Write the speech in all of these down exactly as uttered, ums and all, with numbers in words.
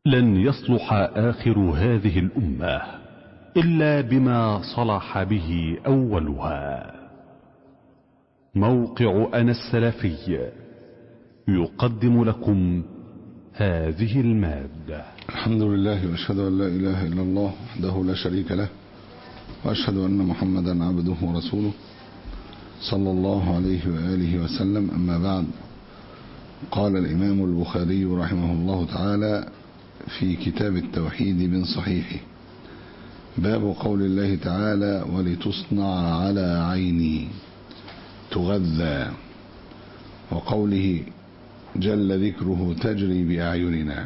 لن يصلح آخر هذه الأمة إلا بما صلح به أولها. موقع أنا السلفي يقدم لكم هذه المادة. الحمد لله وأشهد أن لا إله إلا الله وحده لا شريك له، وأشهد أن محمدا عبده ورسوله صلى الله عليه وآله وسلم. أما بعد، قال الإمام البخاري رحمه الله تعالى في كتاب التوحيد من صحيحه: باب قول الله تعالى: ولتصنع على عيني تغذى، وقوله جل ذكره تجري بأعيننا.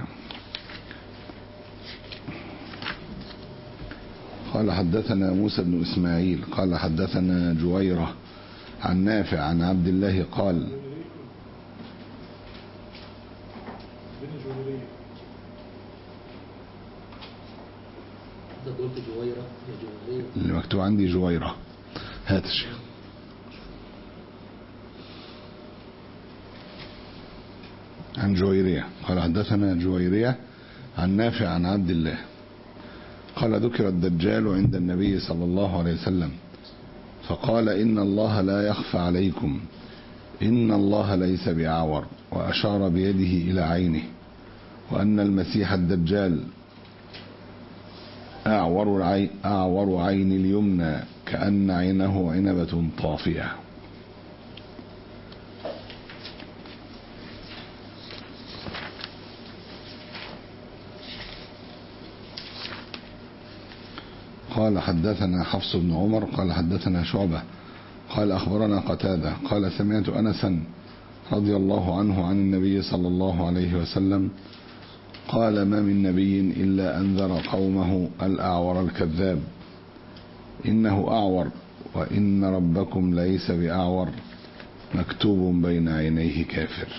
قال حدثنا موسى بن إسماعيل قال حدثنا جويرة عن نافع عن عبد الله قال: اللي مكتوب عندي جويرة، هات الشيخ. عن جويرية قال حدثنا جويرية عن نافع عن عبد الله قال: ذكر الدجال عند النبي صلى الله عليه وسلم فقال: إن الله لا يخفى عليكم، إن الله ليس بأعور، وأشار بيده إلى عينه، وأن المسيح الدجال أعور عين, أعور عين اليمنى كأن عينه عنبة طافية. قال حدثنا حفص بن عمر قال حدثنا شعبة قال أخبرنا قتادة قال: سمعت أنسا رضي الله عنه عن النبي صلى الله عليه وسلم قال: ما من نبي إلا أنذر قومه الأعور الكذاب، إنه أعور، وإن ربكم ليس بأعور، مكتوب بين عينيه كافر.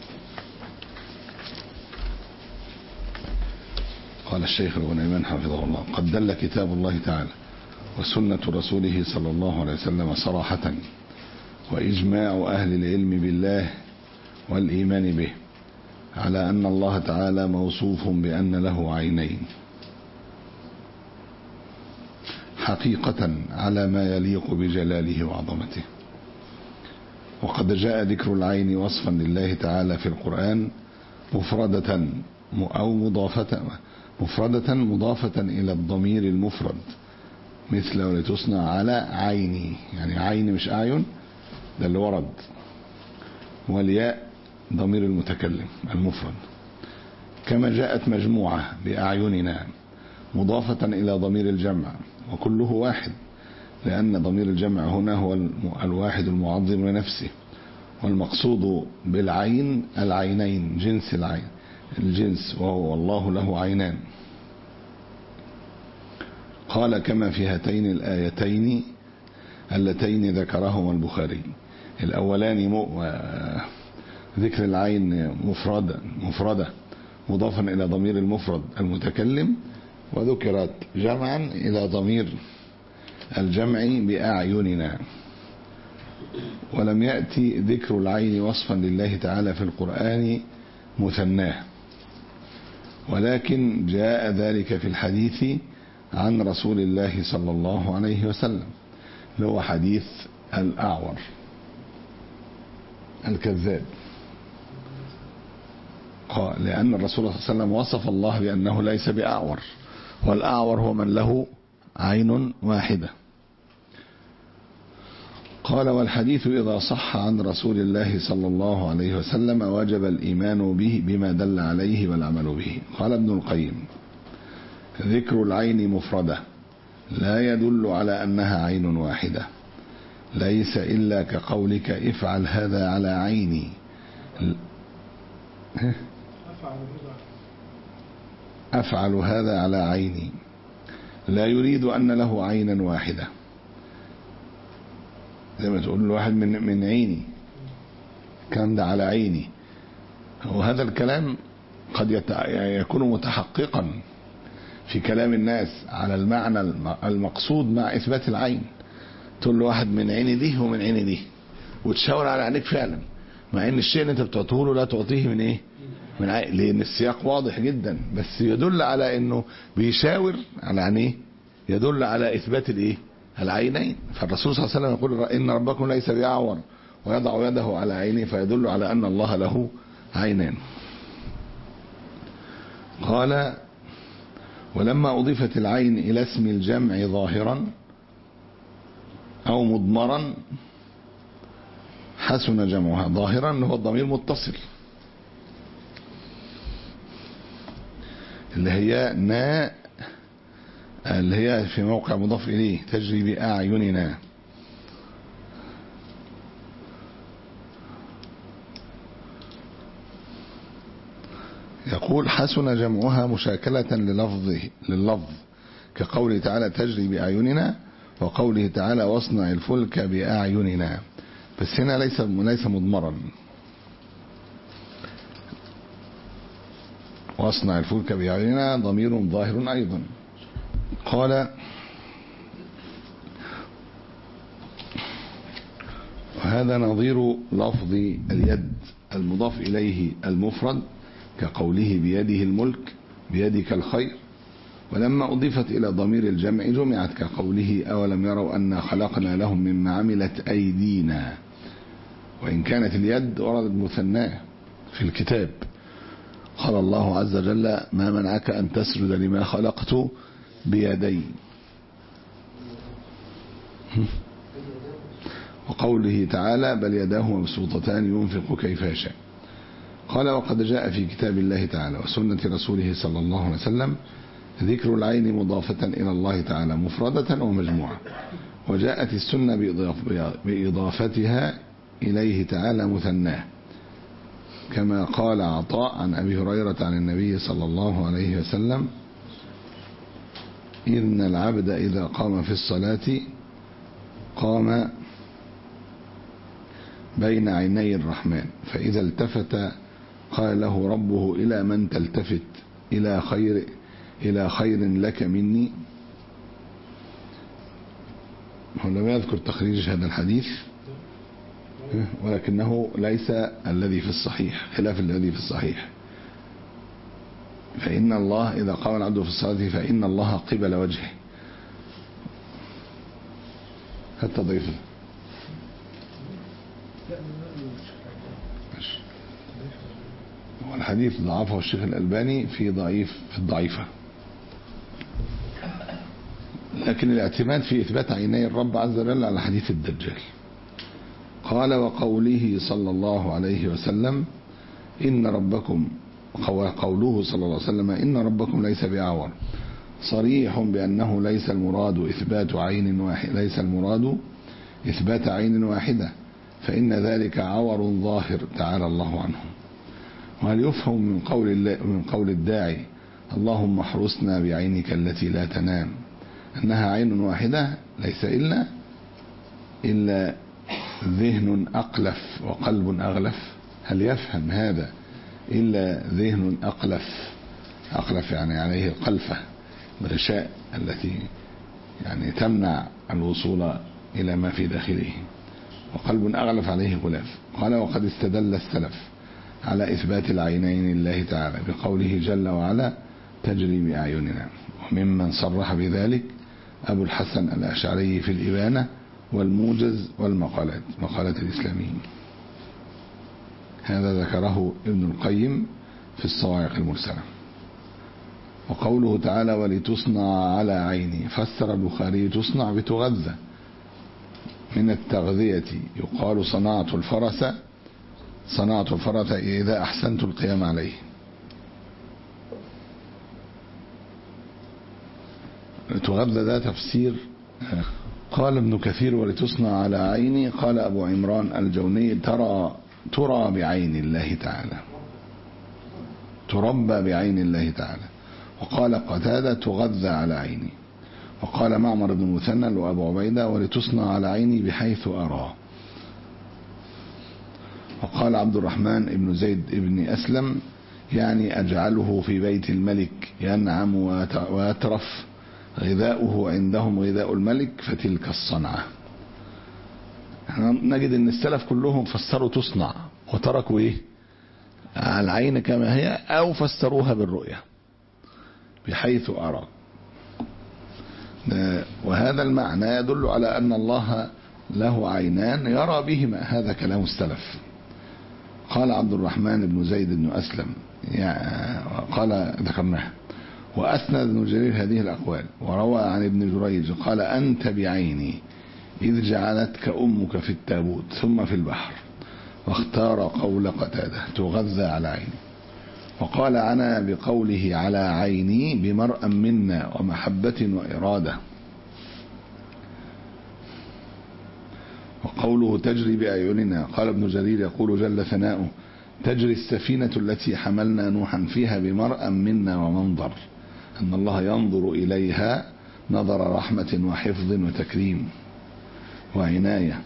قال الشيخ الغنيمان حفظه الله: قد دل كتاب الله تعالى وسنة رسوله صلى الله عليه وسلم صراحة، وإجماع أهل العلم بالله والإيمان به، على أن الله تعالى موصوف بأن له عينين حقيقة على ما يليق بجلاله وعظمته. وقد جاء ذكر العين وصفا لله تعالى في القرآن مفردة أو مضافة مفردة مضافة إلى الضمير المفرد، مثل ولتصنع على عيني، يعني عين مش أعين، ده اللي ورد، والياء ضمير المتكلم المفرد. كما جاءت مجموعة بأعيننا مضافة إلى ضمير الجمع، وكله واحد، لأن ضمير الجمع هنا هو الواحد المعظم لنفسه، والمقصود بالعين العينين، جنس العين الجنس، وهو الله له عينان. قال: كما في هاتين الآيتين اللتين ذكرهما البخاري. الأولان ذكر العين مفردة مفردة مضافا إلى ضمير المفرد المتكلم، وذكرت جمعا إلى ضمير الجمع بأعيننا. ولم يأتي ذكر العين وصفا لله تعالى في القرآن مثناه، ولكن جاء ذلك في الحديث عن رسول الله صلى الله عليه وسلم، اللي هو حديث الأعور الكذاب. قال: لأن الرسول صلى الله عليه وسلم وصف الله بأنه ليس بأعور، والأعور هو من له عين واحدة. قال: والحديث إذا صح عن رسول الله صلى الله عليه وسلم وجب الإيمان به بما دل عليه والعمل به. قال ابن القيم: ذكر العين مفردة لا يدل على أنها عين واحدة، ليس إلا كقولك افعل هذا على عيني، أفعل هذا على عيني، لا يريد أن له عينا واحدة، زي ما تقول الواحد من من عيني، كان ده على عيني. وهذا الكلام قد يكون متحققا في كلام الناس على المعنى المقصود مع إثبات العين. تقول له واحد من عيني دي ومن عيني دي، وتشاور على عينيك فعلا، مع ان الشيء اللي انت بتعطيه له لا تعطيه من ايه؟ من عين، لان السياق واضح جدا، بس يدل على انه بيشاور على يعني ايه، يدل على اثبات الايه، العينين. فالرسول صلى الله عليه وسلم يقول ان ربكم ليس بأعور ويضع يده على عينه، فيدل على ان الله له عينان. قال ولما اضيفت العين الى اسم الجمع ظاهرا او مضمرا حسن جمعها. ظاهرا هو الضمير متصل اللي هي نا، اللي هي في موقع مضاف إليه تجري بأعيننا. يقول حسن جمعها مشاكلة للفظه لللفظ كقوله تعالى تجري بأعيننا، وقوله تعالى واصنع الفلك بأعيننا، بس هنا ليس ليس مضمرا. واصنع الفلك بأعيننا ضمير ظاهر أيضا. قال وهذا نظير لفظ اليد المضاف إليه المفرد كقوله بيده الملك بيدك الخير، ولما أضيفت إلى ضمير الجمع جمعت كقوله أولم يروا أنا خلقنا لهم مما عملت أيدينا، وإن كانت اليد وردت مثناه في الكتاب. قال الله عز وجل ما منعك أن تسجد لما خلقت بيدي، وقوله تعالى بل يداه مبسوطتان ينفق كيف يشاء. قال وقد جاء في كتاب الله تعالى وسنة رسوله صلى الله عليه وسلم ذكر العين مضافة إلى الله تعالى مفردة ومجموعة، وجاءت السنة بإضافتها إليه تعالى مثناه، كما قال عطاء عن أبي هريرة عن النبي صلى الله عليه وسلم إن العبد إذا قام في الصلاة قام بين عيني الرحمن، فإذا التفت قال له ربه إلى من تلتفت، إلى خير إلى خير لك مني. هو لم يذكر تخريج هذا الحديث ولكنه ليس الذي في الصحيح، خلاف الذي في الصحيح. فإن الله إذا قام العبد في الصلاة فإن الله قبل وجهه. حتى ضيفه والحديث ضعفه الشيخ الألباني في ضعيف في الضعيفة، لكن الاعتماد في إثبات عيني الرب عز وجل على حديث الدجال. قال وقوله صلى الله عليه وسلم إن ربكم، قوله صلى الله عليه وسلم إن ربكم ليس بأعور صريح بأنه ليس المراد إثبات عين واحد، ليس المراد إثبات عين واحدة، فإن ذلك عور ظاهر تعالى الله عنه. وهل يفهم من قول الله من قول الداعي اللهم احرسنا بعينك التي لا تنام أنها عين واحدة؟ ليس إلا إلا ذهن أقلف وقلب أغلف. هل يفهم هذا إلا ذهن أقلف؟ أقلف يعني عليه القلفة الغشاء التي يعني تمنع الوصول إلى ما في داخله، وقلب أغلف عليه غلاف. قال وقد استدل السلف على إثبات العينين لله تعالى بقوله جل وعلا تجري بأعيننا، وممن صرح بذلك أبو الحسن الأشعري في الإبانة والموجز والمقالات، مقالات الإسلاميين. هذا ذكره ابن القيم في الصواعق المرسلة. وقوله تعالى ولتصنع على عيني، فسر البخاري تصنع بتغذى من التغذية، يقال صنعت الفرس صنعت الفرس إذا أحسنت القيام عليه. تغذى ذا تفسير. قال ابن كثير ولتصنع على عيني، قال أبو عمران الجوني ترى ترى بعين الله تعالى، تربى بعين الله تعالى. وقال قتادة تغذى على عيني. وقال معمر بن مثنى وأبو عبيدة ولتصنع على عيني بحيث أرى. وقال عبد الرحمن بن زيد بن أسلم يعني أجعله في بيت الملك ينعم ويترف، غذاؤه عندهم غذاء الملك، فتلك الصنعة. نجد ان السلف كلهم فسروا تصنع وتركوا ايه العين كما هي أو فسروها بالرؤية بحيث أرى. وهذا المعنى يدل على أن الله له عينان يرى بهما، هذا كلام السلف. قال عبد الرحمن بن زيد بن أسلم قال ذكرناه، وأسند ابن جرير هذه الأقوال، وروى عن ابن جريج قال أنت بعيني إذ جعلتك أمك في التابوت ثم في البحر، واختار قول قتادة تغذى على عيني. وقال عنا بقوله على عيني بمرأ منا ومحبة وإرادة. وقوله تجري بأعيننا، قال ابن جرير يقول جل ثناؤه تجري السفينة التي حملنا نوحا فيها بمرأ منا ومنظر، أن الله ينظر إليها نظر رحمة وحفظ وتكريم وعناية.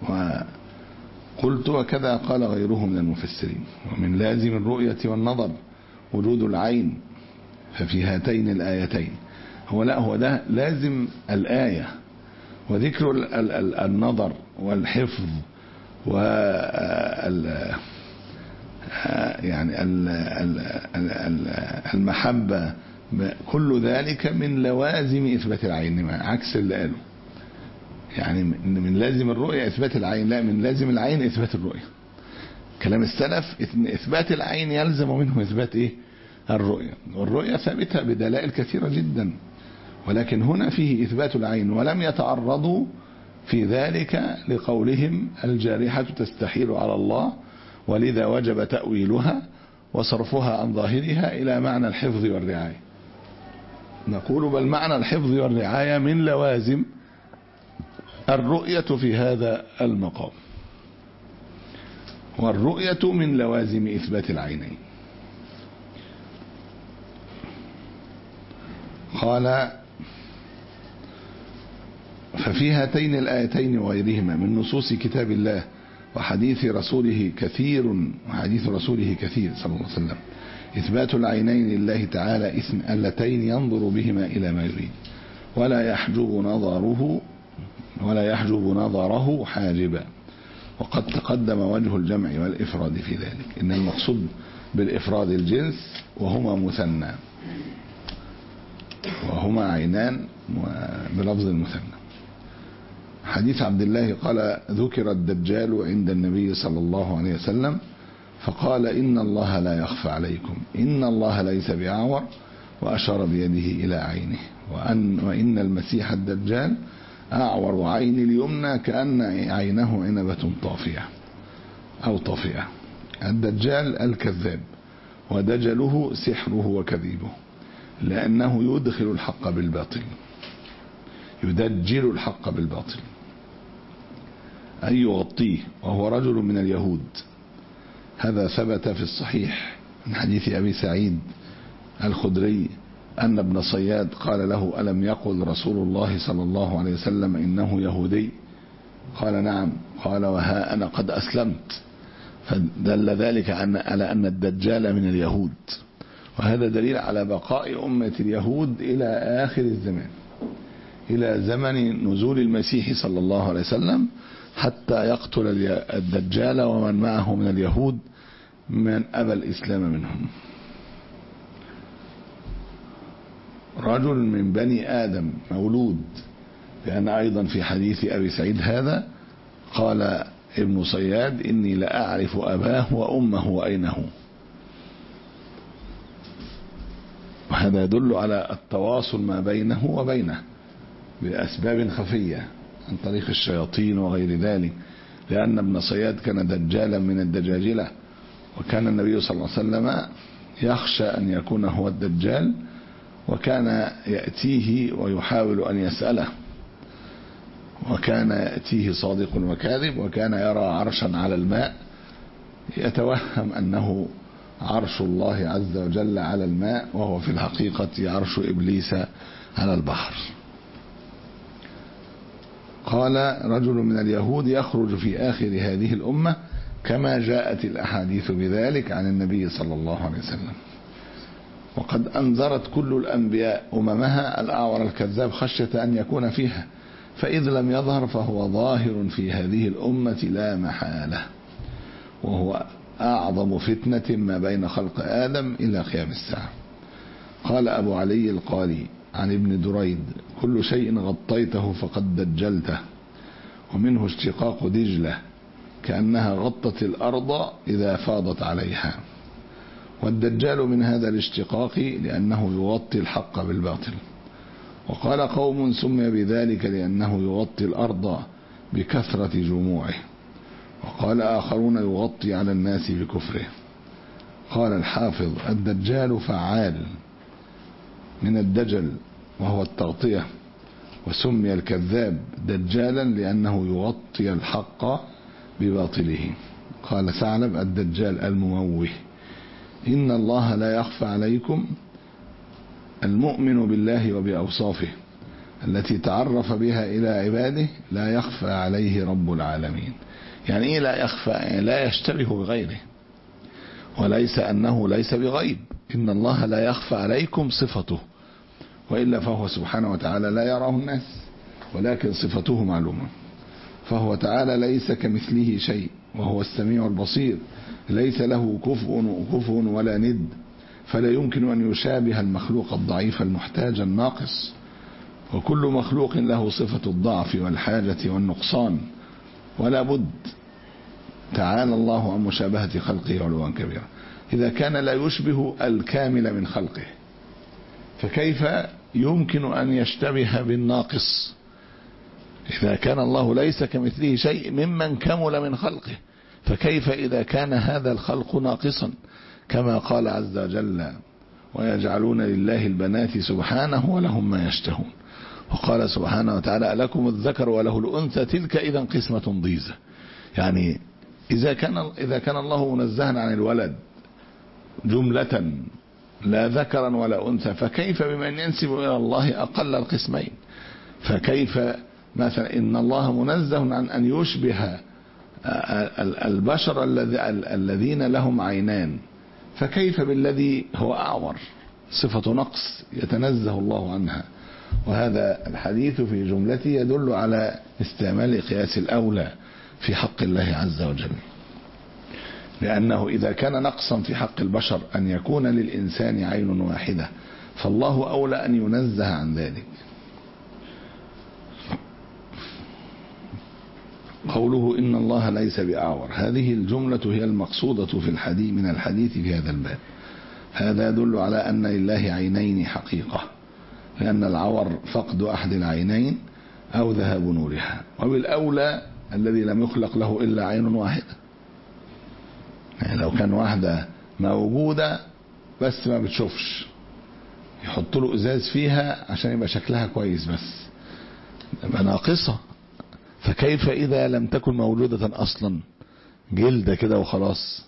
وقلت وكذا قال غيره من المفسرين. ومن لازم الرؤية والنظر وجود العين، ففي هاتين الآيتين هو لا هو ده لازم الآية، وذكر النظر والحفظ و يعني المحبة، كل ذلك من لوازم إثبات العين، عكس اللي قاله. يعني من لازم الرؤية إثبات العين، لا، من لازم العين إثبات الرؤية. كلام السلف إثبات العين يلزم منه إثبات إيه؟ الرؤية. والرؤية ثابتة بدلائل كثيرة جدا، ولكن هنا فيه إثبات العين، ولم يتعرضوا في ذلك لقولهم الجارحة تستحيل على الله، ولذا وجب تأويلها وصرفها عن ظاهرها إلى معنى الحفظ والرعاية. نقول بل معنى الحفظ والرعاية من لوازم الرؤية في هذا المقام، والرؤية من لوازم إثبات العينين. قال ففي هاتين الآيتين وغيرهما من نصوص كتاب الله وحديث رسوله كثير وحديث رسوله كثير صلى الله عليه وسلم إثبات العينين لله تعالى اسم اللتين ينظر بهما إلى ما يريد، ولا يحجب نظره ولا يحجب نظره حاجبا. وقد تقدم وجه الجمع والإفراد في ذلك، إن المقصود بالإفراد الجنس وهما مثنى، وهما عينان بلفظ المثنى. حديث عبد الله قال ذكر الدجال عند النبي صلى الله عليه وسلم فقال إن الله لا يخفى عليكم، إن الله ليس بأعور، وأشار بيده إلى عينه، وأن وإن المسيح الدجال أعور عين اليمنى كأن عينه عنبة طافية أو طافئة. الدجال الكذاب، ودجله سحره وكذيبه، لأنه يدخل الحق بالباطل، يدجل الحق بالباطل أي يغطيه، وهو رجل من اليهود. هذا ثبت في الصحيح من حديث أبي سعيد الخدري أن ابن صياد قال له ألم يقل رسول الله صلى الله عليه وسلم إنه يهودي؟ قال نعم. قال وها أنا قد أسلمت. فدل ذلك على أن الدجال من اليهود، وهذا دليل على بقاء أمة اليهود إلى آخر الزمان، إلى زمن نزول المسيح صلى الله عليه وسلم، حتى يقتل الدجال ومن معه من اليهود من أبى الإسلام منهم. رجل من بني آدم مولود، لأن أيضا في حديث أبي سعيد هذا قال ابن صياد إني لأعرف أباه وأمه وأينه. وهذا يدل على التواصل ما بينه وبينه بأسباب خفية عن طريق الشياطين وغير ذلك، لأن ابن صياد كان دجالا من الدجاجلة، وكان النبي صلى الله عليه وسلم يخشى أن يكون هو الدجال، وكان يأتيه ويحاول أن يسأله، وكان يأتيه صادق وكاذب، وكان يرى عرشا على الماء يتوهم أنه عرش الله عز وجل على الماء، وهو في الحقيقة عرش إبليس على البحر. قال رجل من اليهود يخرج في آخر هذه الأمة كما جاءت الأحاديث بذلك عن النبي صلى الله عليه وسلم. وقد أنذرت كل الأنبياء أممها الأعور الكذاب خشية أن يكون فيها، فإذ لم يظهر فهو ظاهر في هذه الأمة لا محالة، وهو أعظم فتنة ما بين خلق آدم إلى قيام الساعة. قال أبو علي القاري عن ابن دريد: كل شيء غطيته فقد دجلته، ومنه اشتقاق دجلة كأنها غطت الأرض إذا فاضت عليها. والدجال من هذا الاشتقاق لأنه يغطي الحق بالباطل. وقال قوم: سمي بذلك لأنه يغطي الأرض بكثرة جموعه. وقال آخرون: يغطي على الناس بكفره. قال الحافظ: الدجال فعال من الدجل وهو التغطية، وسمي الكذاب دجالا لأنه يغطي الحق بباطله. قال ثعلب: الدجال المموه. إن الله لا يخفى عليكم. المؤمن بالله وبأوصافه التي تعرف بها إلى عباده لا يخفى عليه رب العالمين. يعني إيه لا يخفى؟ يعني لا يشتبه بغيره، وليس أنه ليس بغيب. إن الله لا يخفى عليكم صفته، وإلا فهو سبحانه وتعالى لا يراه الناس، ولكن صفته معلومة. فهو تعالى ليس كمثله شيء، وهو السميع البصير، ليس له كفء كفء ولا ند، فلا يمكن أن يشابه المخلوق الضعيف المحتاج الناقص. وكل مخلوق له صفة الضعف والحاجة والنقصان، ولا بد. تعالى الله عن مشابهة خلقه علوا كبيرا. إذا كان لا يشبه الكامل من خلقه، فكيف يمكن أن يشتبه بالناقص؟ إذا كان الله ليس كمثله شيء ممن كمل من خلقه، فكيف إذا كان هذا الخلق ناقصا؟ كما قال عز وجل: ويجعلون لله البنات سبحانه ولهم ما يشتهون. وقال سبحانه وتعالى: لكم الذكر وله الأنثى تلك إذا قسمة ضيزى. يعني إذا كان إذا كان الله منزها عن الولد جملة لا ذكرا ولا أنثى، فكيف بمن ينسب إلى الله أقل القسمين؟ فكيف مثلا إن الله منزه عن أن يشبه البشر الذين لهم عينان، فكيف بالذي هو أعور؟ صفة نقص يتنزه الله عنها. وهذا الحديث في جملته يدل على استعمال قياس الأولى في حق الله عز وجل، لأنه إذا كان نقصا في حق البشر أن يكون للإنسان عين واحدة، فالله أولى أن ينزه عن ذلك. قوله إن الله ليس بأعور، هذه الجملة هي المقصودة في الحديث من الحديث في هذا الباب. هذا يدل على أن لله عينين حقيقة، لأن العور فقد أحد العينين أو ذهاب نورها، وبالأولى الذي لم يخلق له إلا عين واحدة. يعني لو كان واحدة موجودة بس ما بتشوفش، يحط له إزاز فيها عشان يبقى شكلها كويس، بس يبقى ناقصة. فكيف إذا لم تكن موجودة أصلا، جلدة كده وخلاص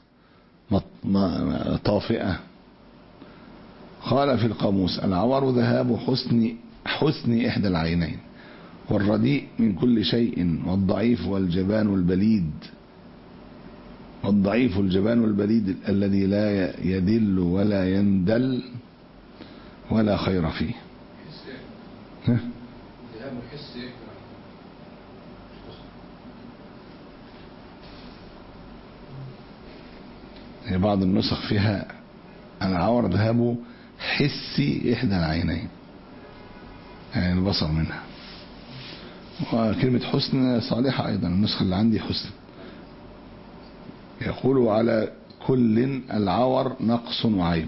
طافئة؟ قال في القاموس: العور ذهاب حسن حسن إحدى العينين، والرديء من كل شيء، والضعيف والجبان البليد والضعيف الجبان البليد الذي لا يدل ولا يندل ولا خير فيه. بعض النسخ فيها العور ذهاب حسي إحدى العينين، يعني البصر منها. وكلمة حسن صالحة أيضا، النسخة اللي عندي حسن. يقول على كل العور نقص وعيب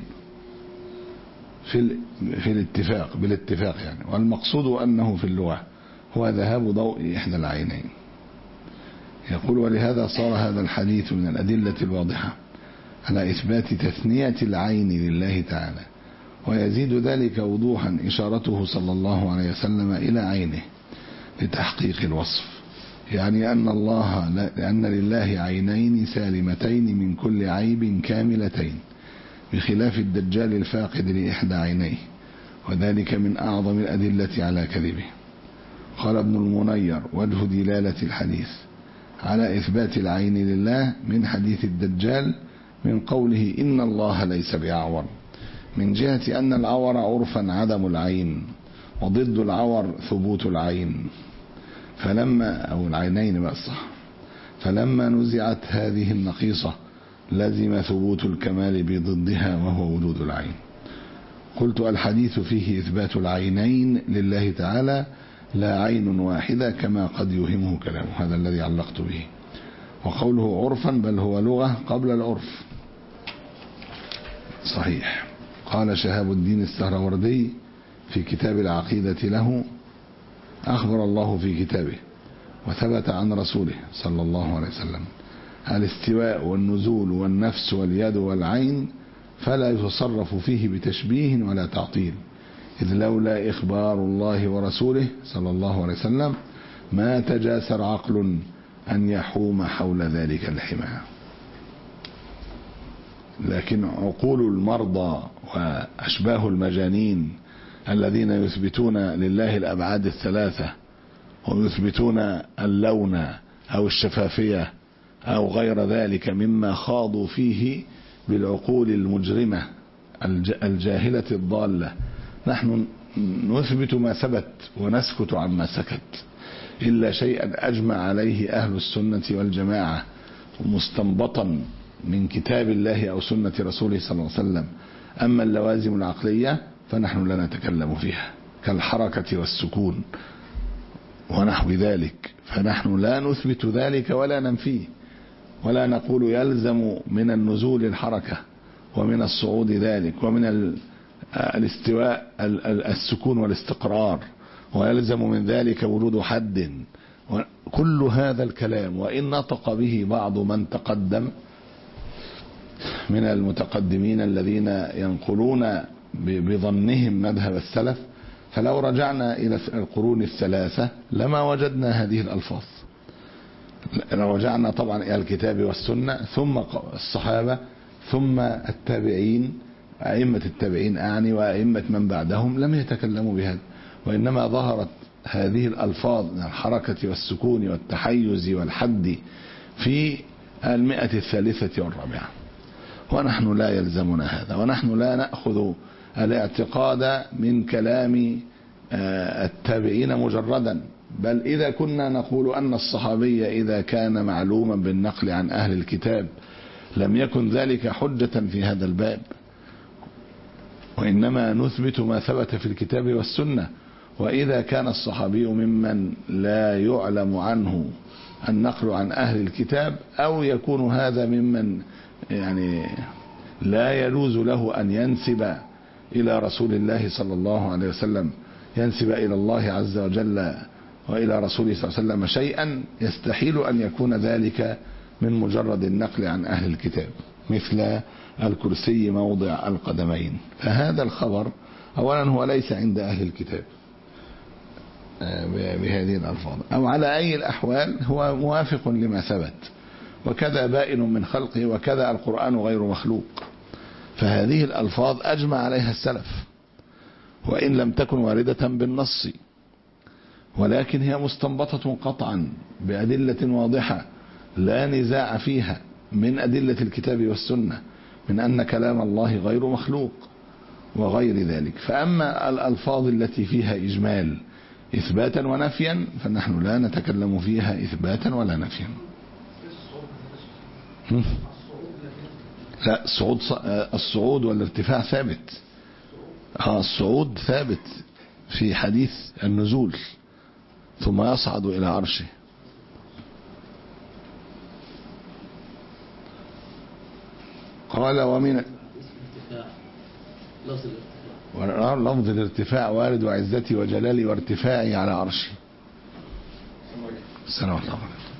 في في الاتفاق بالاتفاق يعني، والمقصود أنه في اللغة هو ذهاب ضوء إحدى العينين. يقول: ولهذا صار هذا الحديث من الأدلة الواضحة على إثبات تثنية العين لله تعالى، ويزيد ذلك وضوحا إشارته صلى الله عليه وسلم إلى عينه لتحقيق الوصف، يعني أن الله لأن لله عينين سالمتين من كل عيب كاملتين، بخلاف الدجال الفاقد لإحدى عينيه، وذلك من أعظم الأدلة على كذبه. قال ابن المنير: وجه دلالة الحديث على إثبات العين لله من حديث الدجال من قوله إن الله ليس بأعور، من جهة أن العور عرفا عدم العين، وضد العور ثبوت العين، فلما أو العينين بقى الصح، فلما نزعت هذه النقيصة لزم ثبوت الكمال بضدها وهو وجود العين. قلت الحديث فيه إثبات العينين لله تعالى لا عين واحدة كما قد يوهمه كلامه، هذا الذي علقت به. وقوله عرفا بل هو لغة قبل العرف صحيح. قال شهاب الدين السهروردي في كتاب العقيدة له: أخبر الله في كتابه وثبت عن رسوله صلى الله عليه وسلم الاستواء والنزول والنفس واليد والعين، فلا يتصرف فيه بتشبيه ولا تعطيل، إذ لولا إخبار الله ورسوله صلى الله عليه وسلم ما تجاسر عقل أن يحوم حول ذلك الحمى. لكن عقول المرضى وأشباه المجانين الذين يثبتون لله الأبعاد الثلاثة ويثبتون اللون أو الشفافية أو غير ذلك مما خاضوا فيه بالعقول المجرمة الجاهلة الضالة، نحن نثبت ما ثبت ونسكت عما سكت، إلا شيئا أجمع عليه أهل السنة والجماعة مستنبطا من كتاب الله أو سنة رسوله صلى الله عليه وسلم. أما اللوازم العقلية فنحن لا نتكلم فيها كالحركة والسكون ونحو ذلك، فنحن لا نثبت ذلك ولا ننفيه، ولا نقول يلزم من النزول الحركة ومن الصعود ذلك ومن الاستواء السكون والاستقرار، ويلزم من ذلك وجود حد. كل هذا الكلام وإن نطق به بعض من تقدم من المتقدمين الذين ينقلون بظنهم مذهب السلف، فلو رجعنا إلى القرون الثلاثة لما وجدنا هذه الألفاظ. لو رجعنا طبعا إلى الكتاب والسنة ثم الصحابة ثم التابعين، أئمة التابعين أعني وأئمة من بعدهم لم يتكلموا بهذا، وإنما ظهرت هذه الألفاظ من الحركة والسكون والتحيز والحد في المئة الثالثة والرابعة، ونحن لا يلزمنا هذا، ونحن لا نأخذ الاعتقاد من كلام التابعين مجردا، بل إذا كنا نقول أن الصحابي إذا كان معلوما بالنقل عن أهل الكتاب لم يكن ذلك حجة في هذا الباب، وإنما نثبت ما ثبت في الكتاب والسنة. وإذا كان الصحابي ممن لا يعلم عنه النقل عن أهل الكتاب، أو يكون هذا ممن يعني لا يجوز له أن ينسب إلى رسول الله صلى الله عليه وسلم، ينسب إلى الله عز وجل وإلى رسوله صلى الله عليه وسلم شيئا يستحيل أن يكون ذلك من مجرد النقل عن أهل الكتاب، مثل الكرسي موضع القدمين، فهذا الخبر أولا هو ليس عند أهل الكتاب بهذه الألفاظ، أو على أي الأحوال هو موافق لما ثبت، وكذا بائن من خلقه، وكذا القرآن غير مخلوق. فهذه الألفاظ أجمع عليها السلف وإن لم تكن واردة بالنص، ولكن هي مستنبطة قطعا بأدلة واضحة لا نزاع فيها من أدلة الكتاب والسنة، من أن كلام الله غير مخلوق وغير ذلك. فأما الألفاظ التي فيها إجمال إثباتا ونفيا فنحن لا نتكلم فيها إثباتا ولا نفيا. لا، الصعود الصعود والارتفاع ثابت. ها الصعود ثابت في حديث النزول ثم يصعد إلى عرشه. قال ومن لفظ الارتفاع وارد وعزتي وجلالي وارتفاعي على عرشي. السلام عليكم.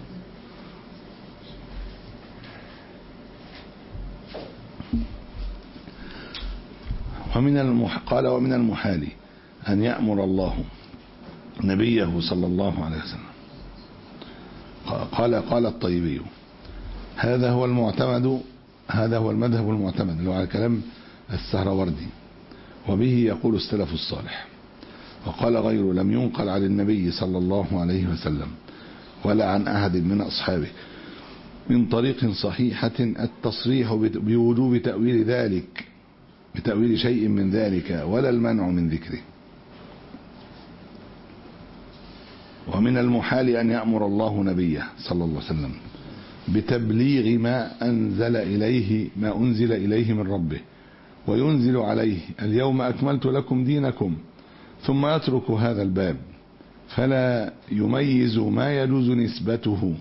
ومن المح... قال ومن المحال أن يأمر الله نبيه صلى الله عليه وسلم. قال قال الطيبي هذا هو المعتمد، هذا هو المذهب المعتمد اللي هو على كلام السهروردي، وبه يقول السلف الصالح. وقال غيره لم ينقل عن النبي صلى الله عليه وسلم ولا عن أحد من أصحابه من طريق صحيحة التصريح بوجوب تأويل ذلك، بتأويل شيء من ذلك، ولا المنع من ذكره. ومن المحال أن يأمر الله نبيه صلى الله عليه وسلم بتبليغ ما أنزل إليه ما أنزل إليه من ربه، وينزل عليه اليوم أكملت لكم دينكم، ثم يترك هذا الباب فلا يميز ما يجوز نسبته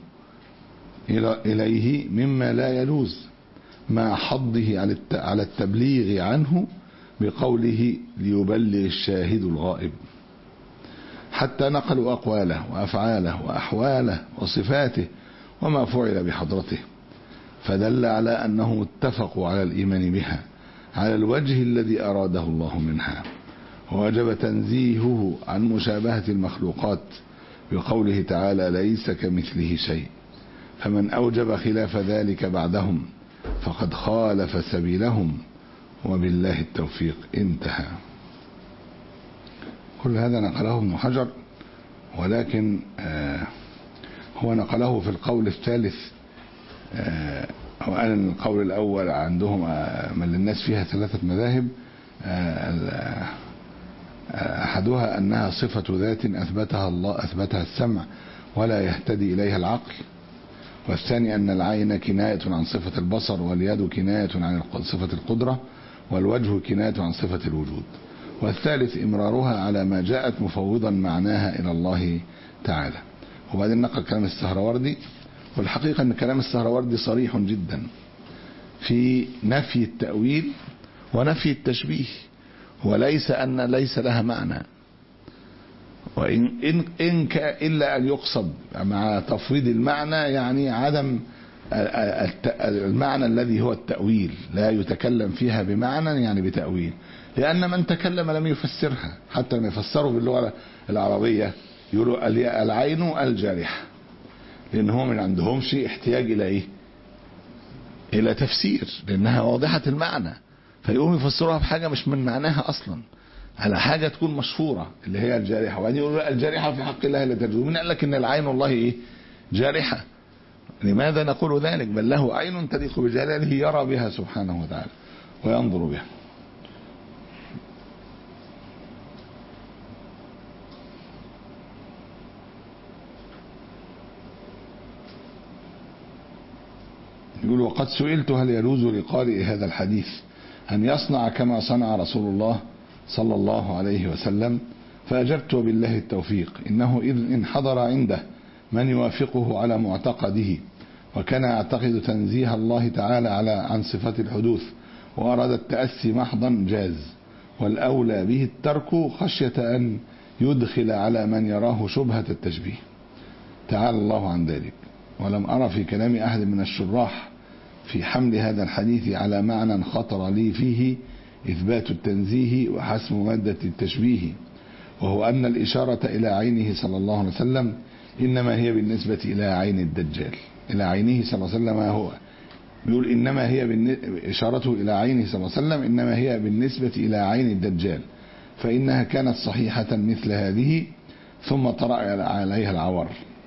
إليه مما لا يجوز، مع حضه على التبليغ عنه بقوله ليبلغ الشاهد الغائب، حتى نقلوا أقواله وأفعاله وأحواله وصفاته وما فعل بحضرته، فدل على أنهم اتفقوا على الإيمان بها على الوجه الذي أراده الله منها، ووجب تنزيهه عن مشابهة المخلوقات بقوله تعالى ليس كمثله شيء، فمن أوجب خلاف ذلك بعدهم فقد خالف سبيلهم، وبالله التوفيق. انتهى. كل هذا نقله ابن حجر، ولكن آه هو نقله في القول الثالث. آه هو قال ان القول الاول عندهم آه من للناس فيها ثلاثة مذاهب، آه احدها انها صفة ذات اثبتها الله اثبتها السمع ولا يهتدي اليها العقل، والثاني ان العين كناية عن صفة البصر، واليد كناية عن صفة القدرة، والوجه كناية عن صفة الوجود، والثالث امرارها على ما جاءت مفوضا معناها الى الله تعالى. وبعدين نقل كلام السهروردي، والحقيقة ان كلام السهروردي صريح جدا في نفي التأويل ونفي التشبيه، وليس أن ليس لها معنى، وإن إن إن إلا أن يقصد مع تفويض المعنى يعني عدم المعنى الذي هو التأويل، لا يتكلم فيها بمعنى يعني بتأويل، لأن من تكلم لم يفسرها، حتى لما يفسروا باللغة العربية يقولوا العين الجارحة، لأن هم من عندهمش احتياج إلى إيه؟ إلى تفسير، لأنها واضحة المعنى، فيقوموا يفسروها بحاجة مش من معناها أصلا، على حاجة تكون مشهورة اللي هي الجارحة، وبعدين يقولوا الجارحة في حق الله لا تجوز. من قال لك إن العين الله إيه؟ جارحة. لماذا نقول ذلك؟ بل له عين تليق بجلاله يرى بها سبحانه وتعالى وينظر بها. يقول وقد سئلت هل يجوز لقارئ هذا الحديث أن يصنع كما صنع رسول الله صلى الله عليه وسلم، فأجبت بالله التوفيق، إنه إذ إن حضر عنده من يوافقه على معتقده وكان يعتقد تنزيه الله تعالى على عن صفة الحدوث وأراد التأسي محضا جاز، والأولى به الترك خشية أن يدخل على من يراه شبهة التشبيه، تعالى الله عن ذلك. ولم أرى في كلام أحد من الشراح في حمل هذا الحديث على معنى خطر لي فيه إثبات التنزيه وحسم مادة التشبيه، وهو أن الإشارة إلى عينه صلى الله عليه وسلم إنما هي بالنسبة إلى عين الدجال، إلى عينه صلى الله عليه وسلم. هو بيقول إنما هي إشارته إلى عينه صلى الله عليه وسلم إنما هي بالنسبة إلى عين الدجال، فإنها كانت صحيحة مثل هذه ثم طرأ عليها العور.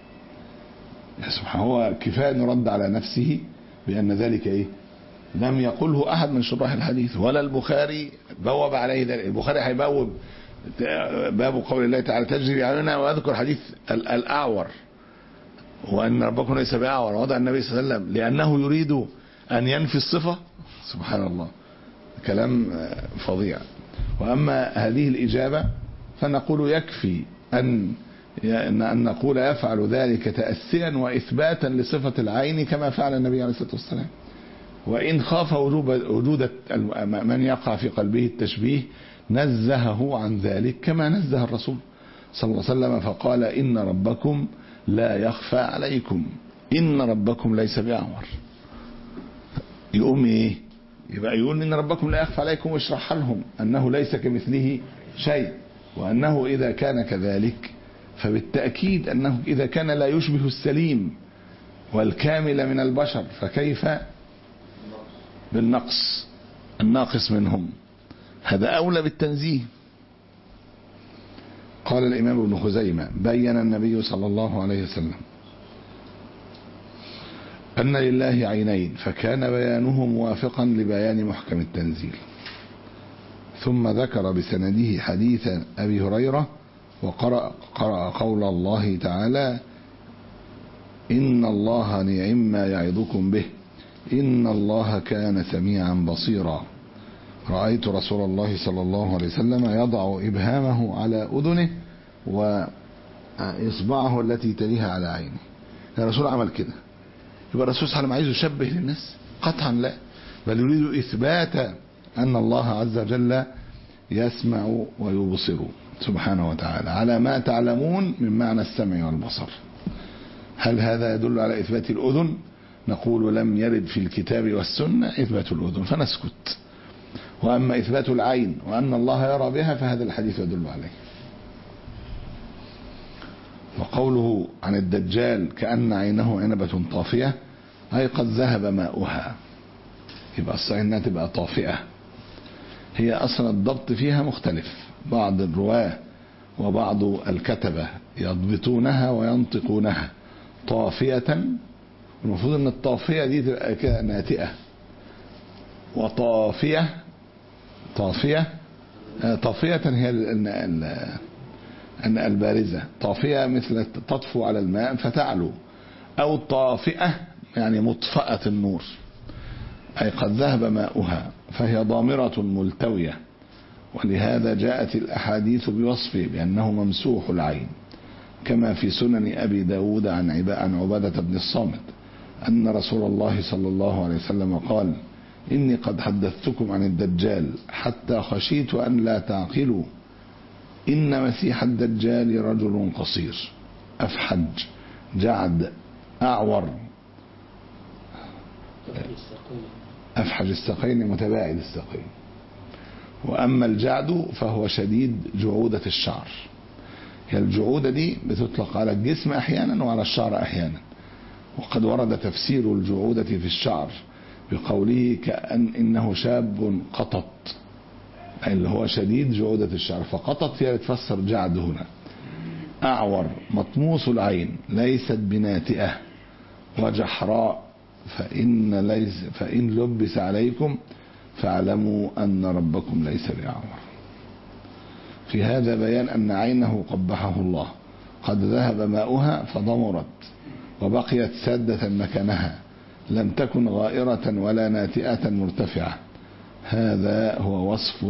هو كفاية أن رد على نفسه بأن ذلك إيه؟ لم يقله أحد من شراح الحديث، ولا البخاري بوب عليه ذلك. البخاري هيبوب باب قول الله تعالى تجري بأعيننا، ويذكر حديث الأعور وأن ربكم ليس بأعور، وضع النبي صلى الله عليه وسلم لأنه يريد أن ينفي الصفة. سبحان الله، كلام فظيع. وأما هذه الإجابة فنقول يكفي أن أن نقول يفعل ذلك تأسيا وإثباتا لصفة العين كما فعل النبي عليه الصلاة والسلام، وإن خاف وجود من يقع في قلبه التشبيه نزهه عن ذلك كما نزه الرسول صلى الله عليه وسلم، فقال إن ربكم لا يخفى عليكم، إن ربكم ليس بأعور. يقوم إيه؟ يبقى يقول إن ربكم لا يخفى عليكم، واشرح لهم أنه ليس كمثله شيء، وأنه إذا كان كذلك فبالتأكيد أنه إذا كان لا يشبه السليم والكامل من البشر فكيف بالنقص الناقص منهم؟ هذا أولى بالتنزيه. قال الإمام ابن خزيمة بين النبي صلى الله عليه وسلم أن لله عينين، فكان بيانه موافقا لبيان محكم التنزيل. ثم ذكر بسنده حديث أبي هريرة وقرأ قرأ قول الله تعالى إن الله نعم ما يعظكم به إن الله كان سميعا بصيرا. رأيت رسول الله صلى الله عليه وسلم يضع إبهامه على أذنه وإصبعه التي تليها على عينه. الرسول عمل كده، يبقى الرسول صلى الله عليه وسلم عايز يشبه للناس؟ قطعا لا، بل يريد إثبات أن الله عز وجل يسمع ويبصر سبحانه وتعالى على ما تعلمون من معنى السمع والبصر. هل هذا يدل على إثبات الأذن؟ نقول لم يرد في الكتاب والسنة إثبات الأذن فنسكت. وأما إثبات العين وأن الله يرى بها فهذا الحديث يدل عليه. وقوله عن الدجال كأن عينه عنبة طافية أي قد ذهب ماؤها، يبقى الصحيح انها تبقى طافئة. هي أصلا الضبط فيها مختلف، بعض الرواة وبعض الكتبة يضبطونها وينطقونها طافية، المفروض ان الطافية دي تبقى كده ناتئة، وطافية طافية طافية هي البارزة، طافية مثل تطفو على الماء فتعلو، أو طافئة يعني مطفأة النور أي قد ذهب ماؤها، فهي ضامرة ملتوية. ولهذا جاءت الأحاديث بوصفه بأنه ممسوح العين، كما في سنن أبي داود عن عبادة بن الصامت أن رسول الله صلى الله عليه وسلم قال: إني قد حدثتكم عن الدجال حتى خشيت أن لا تعقلوا، إن مسيح الدجال رجل قصير أفحج جعد أعور أفحج الساقين متباعد الساقين. وأما الجعد فهو شديد جعودة الشعر. هي الجعودة دي بتطلق على الجسم أحيانا وعلى الشعر أحيانا، وقد ورد تفسير الجعودة في الشعر بقوله كأن إنه شاب قطط، اللي هو شديد جعودة الشعر، فقطط هي تفسر جعد هنا. أعور مطموس العين ليست بناتئة، وجحراء فإن, ليس فإن لبس عليكم فاعلموا أن ربكم ليس بأعور. في هذا بيان أن عينه قبحه الله قد ذهب ماؤها فضمرت وبقيت سادة مكانها، لم تكن غائرة ولا ناتئة مرتفعة. هذا هو وصف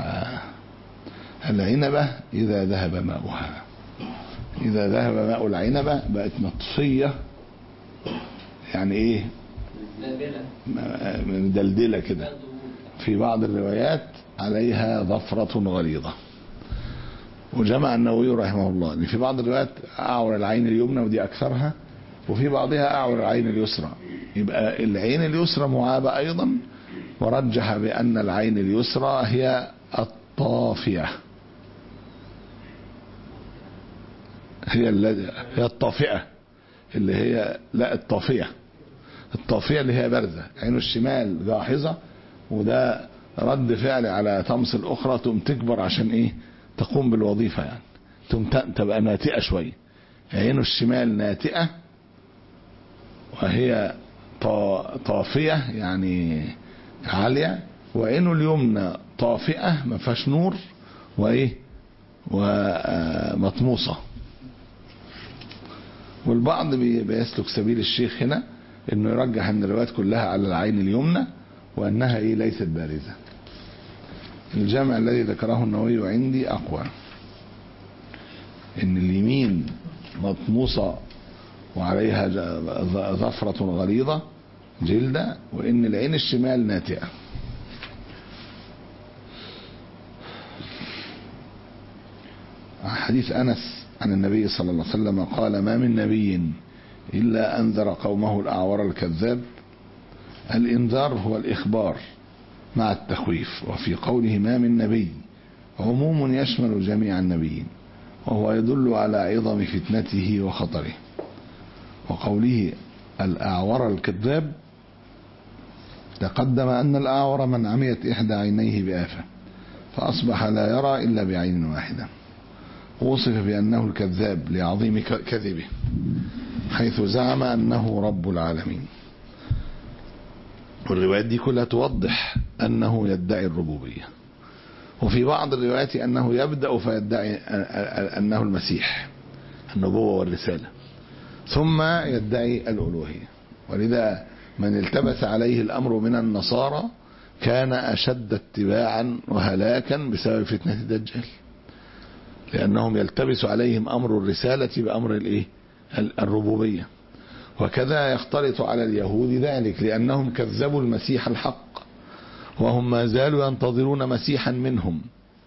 العنبة إذا ذهب ماؤها. إذا ذهب ماء العنبة بقت مطفية، يعني إيه، مدلدلة كده. في بعض الروايات عليها ظفرة غليظة. وجمع النووي رحمه الله ان في بعض الروايات أعور العين اليمنى ودي أكثرها، وفي بعضها أعور العين اليسرى. يبقى العين اليسرى معابة أيضا، ورجح بأن العين اليسرى هي الطافية، هي هي الطافئة اللي هي لا الطافية الطافية اللي هي بارزة. عين الشمال جاحظة، وده رد فعل على طمس الأخرى تقوم تكبر عشان إيه، تقوم بالوظيفة، يعني تقوم تبقى ناتئة شوية. عين الشمال ناتئة وهي طافية يعني عالية، وعين اليمنى طافئة ما فيهاش نور وإيه ومطموسة. والبعض بيسلك سبيل الشيخ هنا انه يرجح ان الروايات كلها على العين اليمنى وانها ايه ليست بارزة. الجامع الذي ذكره النووي عندي اقوى، ان اليمين مطموسة وعليها ظفرة غليظة جلدة، وان العين الشمال ناتئة. حديث انس عن النبي صلى الله عليه وسلم قال: ما من نبي إلا أنذر قومه الأعور الكذاب. الإنذار هو الإخبار مع التخويف. وفي قوله ما من نبي عموم يشمل جميع النبيين، وهو يدل على عظم فتنته وخطره. وقوله الأعور الكذاب تقدم أن الأعور من عميت إحدى عينيه بآفة فأصبح لا يرى إلا بعين واحدة، وصف بأنه الكذاب لعظيم كذبه، حيث زعم أنه رب العالمين. والروايات دي كلها توضح أنه يدعي الربوبية. وفي بعض الروايات أنه يبدأ فيدعي أنه المسيح، النبوة والرسالة. ثم يدعي الألوهية. ولذا من التبس عليه الأمر من النصارى كان أشد اتباعا وهلاكا بسبب فتنة الدجال، لأنهم يلتبس عليهم أمر الرسالة بأمر الإيه؟ الربوبية. وكذا يختلط على اليهود ذلك، لأنهم كذبوا المسيح الحق وهم ما زالوا ينتظرون مسيحا منهم.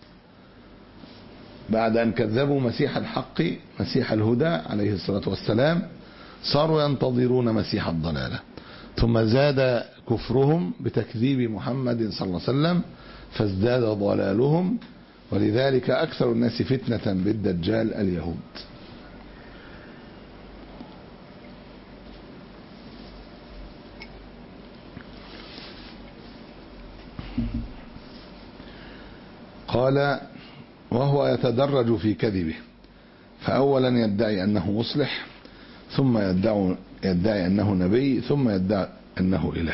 بعد أن كذبوا مسيح الحق مسيح الهدى عليه الصلاة والسلام صاروا ينتظرون مسيح الضلالة، ثم زاد كفرهم بتكذيب محمد صلى الله عليه وسلم فازداد ضلالهم. ولذلك أكثر الناس فتنة بالدجال اليهود. قال وهو يتدرج في كذبه، فأولا يدعي أنه مصلح، ثم يدعي, يدعي أنه نبي، ثم يدعي أنه إله،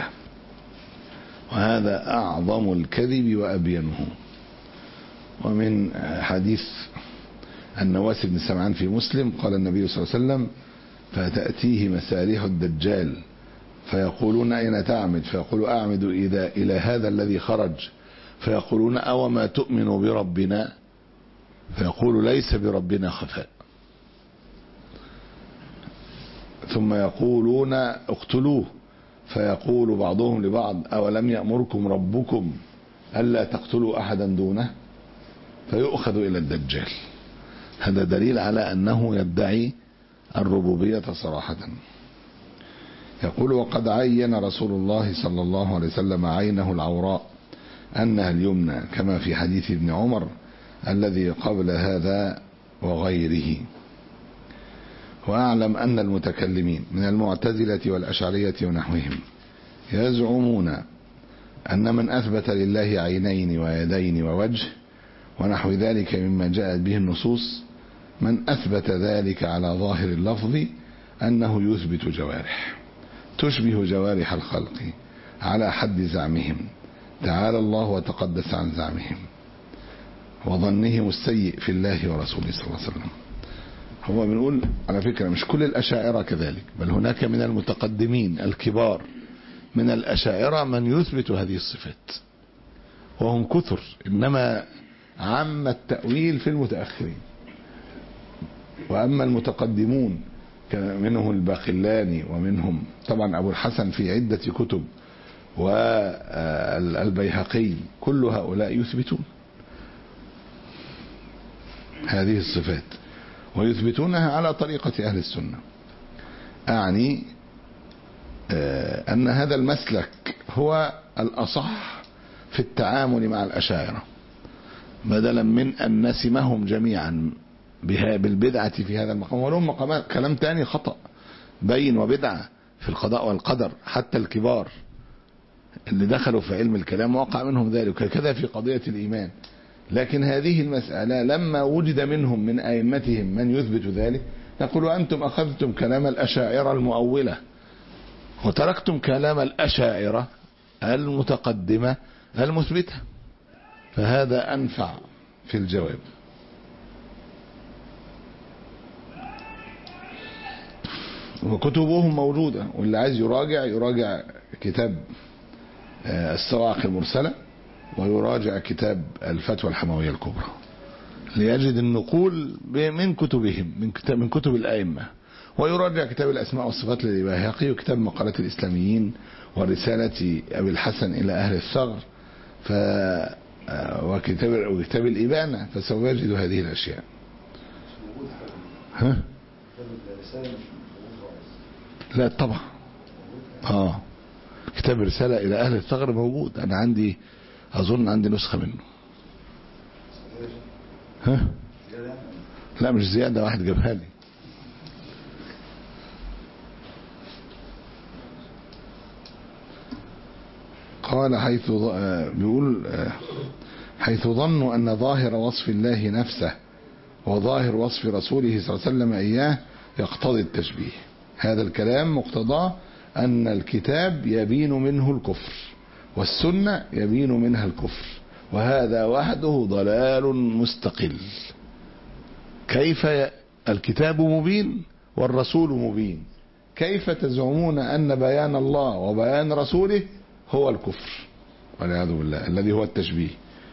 وهذا أعظم الكذب وأبينه. ومن حديث النواس بن سمعان في مسلم قال النبي صلى الله عليه وسلم فتأتيه مسارح الدجال فيقولون أين تعمد؟ فيقول أعمد إذا إلى هذا الذي خرج، فيقولون أو ما تؤمن بربنا؟ فيقول ليس بربنا خفاء. ثم يقولون اقتلوه، فيقول بعضهم لبعض أولم يأمركم ربكم ألا تقتلوا أحدا دونه؟ فيؤخذ إلى الدجال. هذا دليل على أنه يدعي الربوبية صراحة. يقول وقد عين رسول الله صلى الله عليه وسلم عينه العوراء أنها اليمنى، كما في حديث ابن عمر الذي قبل هذا وغيره. وأعلم أن المتكلمين من المعتزلة والأشعرية ونحوهم يزعمون أن من أثبت لله عينين ويدين ووجه ونحو ذلك مما جاءت به النصوص، من أثبت ذلك على ظاهر اللفظ أنه يثبت جوارح تشبه جوارح الخلق على حد زعمهم، تعالى الله وتقدس عن زعمهم وظنهم السيء في الله ورسوله صلى الله عليه وسلم. هو بنقول على فكرة مش كل الأشاعرة كذلك، بل هناك من المتقدمين الكبار من الأشاعرة من يثبت هذه الصفات وهم كثر، إنما عم التأويل في المتأخرين. وأما المتقدمون منهم الباقلاني ومنهم طبعا أبو الحسن في عدة كتب والبيهقي، كل هؤلاء يثبتون هذه الصفات ويثبتونها على طريقة أهل السنة. أعني أن هذا المسلك هو الأصح في التعامل مع الأشاعرة، بدلا من أن نسمهم جميعا بها بالبدعة في هذا المقام. ولهم مقامات كلام تاني خطأ بين وبدعة في القضاء والقدر، حتى الكبار اللي دخلوا في علم الكلام وقع منهم ذلك، وكذا في قضية الإيمان. لكن هذه المسألة لما وجد منهم من أئمتهم من يثبت ذلك، نقول أنتم أخذتم كلام الأشاعرة المؤولة وتركتم كلام الأشاعرة المتقدمة المثبتة، فهذا أنفع في الجواب. وكتبهم موجودة، واللي عايز يراجع يراجع كتاب الصواعق المرسلة ويراجع كتاب الفتوى الحموية الكبرى ليجد النقول من كتبهم من كتاب من كتب الأئمة، ويراجع كتاب الأسماء والصفات للبيهقي وكتاب مقالات الإسلاميين ورسالة أبي الحسن إلى أهل الثغر ف وكتاب وكتاب الإبانة، فسوف يجد هذه الأشياء. ها؟ لا طبعا. اه كتاب رسالة إلى أهل الثغر موجود، أنا عندي أظن عندي نسخة منه. ها؟ لا مش زيادة، واحد جابها لي. قال حيث بيقول حيث ظنوا أن ظاهر وصف الله نفسه وظاهر وصف رسوله صلى الله عليه وسلم إياه يقتضي التشبيه. هذا الكلام مقتضاه أن الكتاب يبين منه الكفر والسنة يبين منها الكفر، وهذا وحده ضلال مستقل. كيف الكتاب مبين والرسول مبين، كيف تزعمون أن بيان الله وبيان رسوله هو الكفر والعياذ بالله الذي هو التشبيه.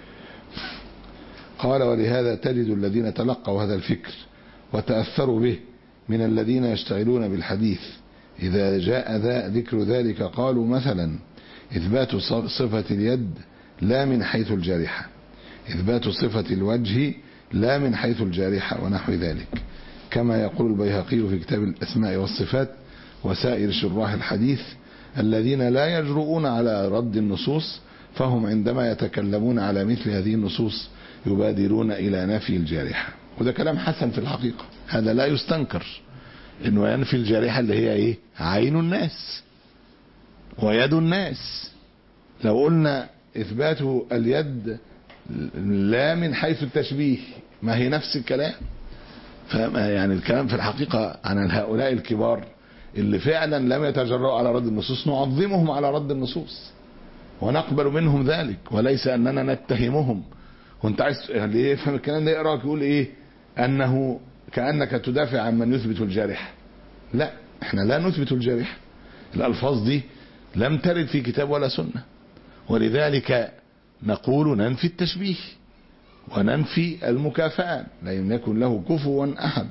قال ولهذا تجد الذين تلقوا هذا الفكر وتأثروا به من الذين يشتغلون بالحديث إذا جاء ذا ذكر ذلك قالوا مثلا إثبات صفة اليد لا من حيث الجارحة، إثبات صفة الوجه لا من حيث الجارحة ونحو ذلك، كما يقول البيهقي في كتاب الأسماء والصفات وسائر شراح الحديث الذين لا يجرؤون على رد النصوص، فهم عندما يتكلمون على مثل هذه النصوص يبادرون إلى نفي الجارحة. وده كلام حسن في الحقيقة، هذا لا يستنكر إنه ينفي الجارحة اللي هي إيه؟ عين الناس ويد الناس. لو قلنا إثبات اليد لا من حيث التشبيه ما هي نفس الكلام. يعني الكلام في الحقيقة عن هؤلاء الكبار اللي فعلا لم يتجرؤوا على رد النصوص نعظمهم على رد النصوص ونقبل منهم ذلك، وليس أننا نتهمهم. وانت عايز اللي يفهم الكلام ده يقرأ يقول ايه انه كأنك تدافع عن من يثبت الجارحة. لا، احنا لا نثبت الجارحة، الألفاظ دي لم ترد في كتاب ولا سنة، ولذلك نقول ننفي التشبيه وننفي المكافأة، لم يكن له كفوا أحد.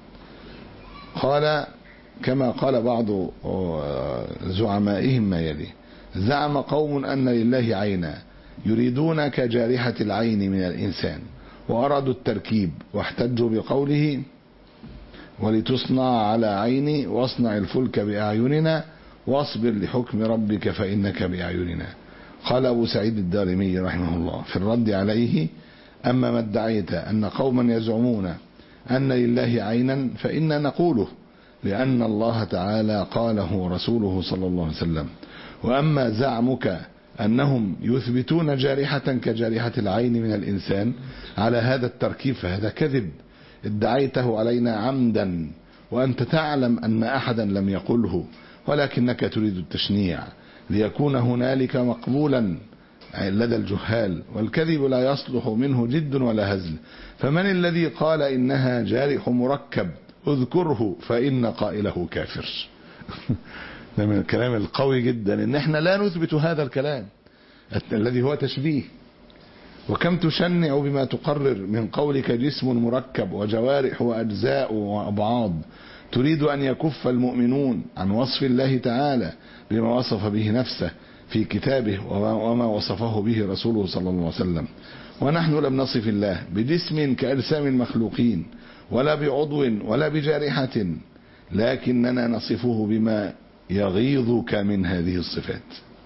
قال كما قال بعض زعمائهم ما يلي: زعم قوم أن لله عينا يريدون كجارحة العين من الإنسان وأرادوا التركيب واحتجوا بقوله ولتصنع على عيني واصنع الفلك بأعيننا واصبر لحكم ربك فإنك بأعيننا. قال أبو سعيد الدارمي رحمه الله في الرد عليه: أما ما ادعيت أن قوما يزعمون أن لله عينا فإنا نقوله لأن الله تعالى قاله رسوله صلى الله عليه وسلم، وأما زعمك أنهم يثبتون جارحة كجارحة العين من الإنسان على هذا التركيب فهذا كذب ادعيته علينا عمدا، وأنت تعلم أن أحدا لم يقله، ولكنك تريد التشنيع ليكون هنالك مقبولا لدى الجهال، والكذب لا يصلح منه جد ولا هزل. فمن الذي قال إنها جارح مركب؟ اذكره فإن قائله كافر. ده من الكلام القوي جدا ان احنا لا نثبت هذا الكلام الذي هو تشبيه. وكم تشنع بما تقرر من قولك جسم مركب وجوارح وأجزاء وأبعاض، تريد أن يكف المؤمنون عن وصف الله تعالى بما وصف به نفسه في كتابه وما وصفه به رسوله صلى الله عليه وسلم. ونحن لم نصف الله بجسم كأجسام المخلوقين ولا بعضو ولا بجارحة، لكننا نصفه بما يغيظك من هذه الصفات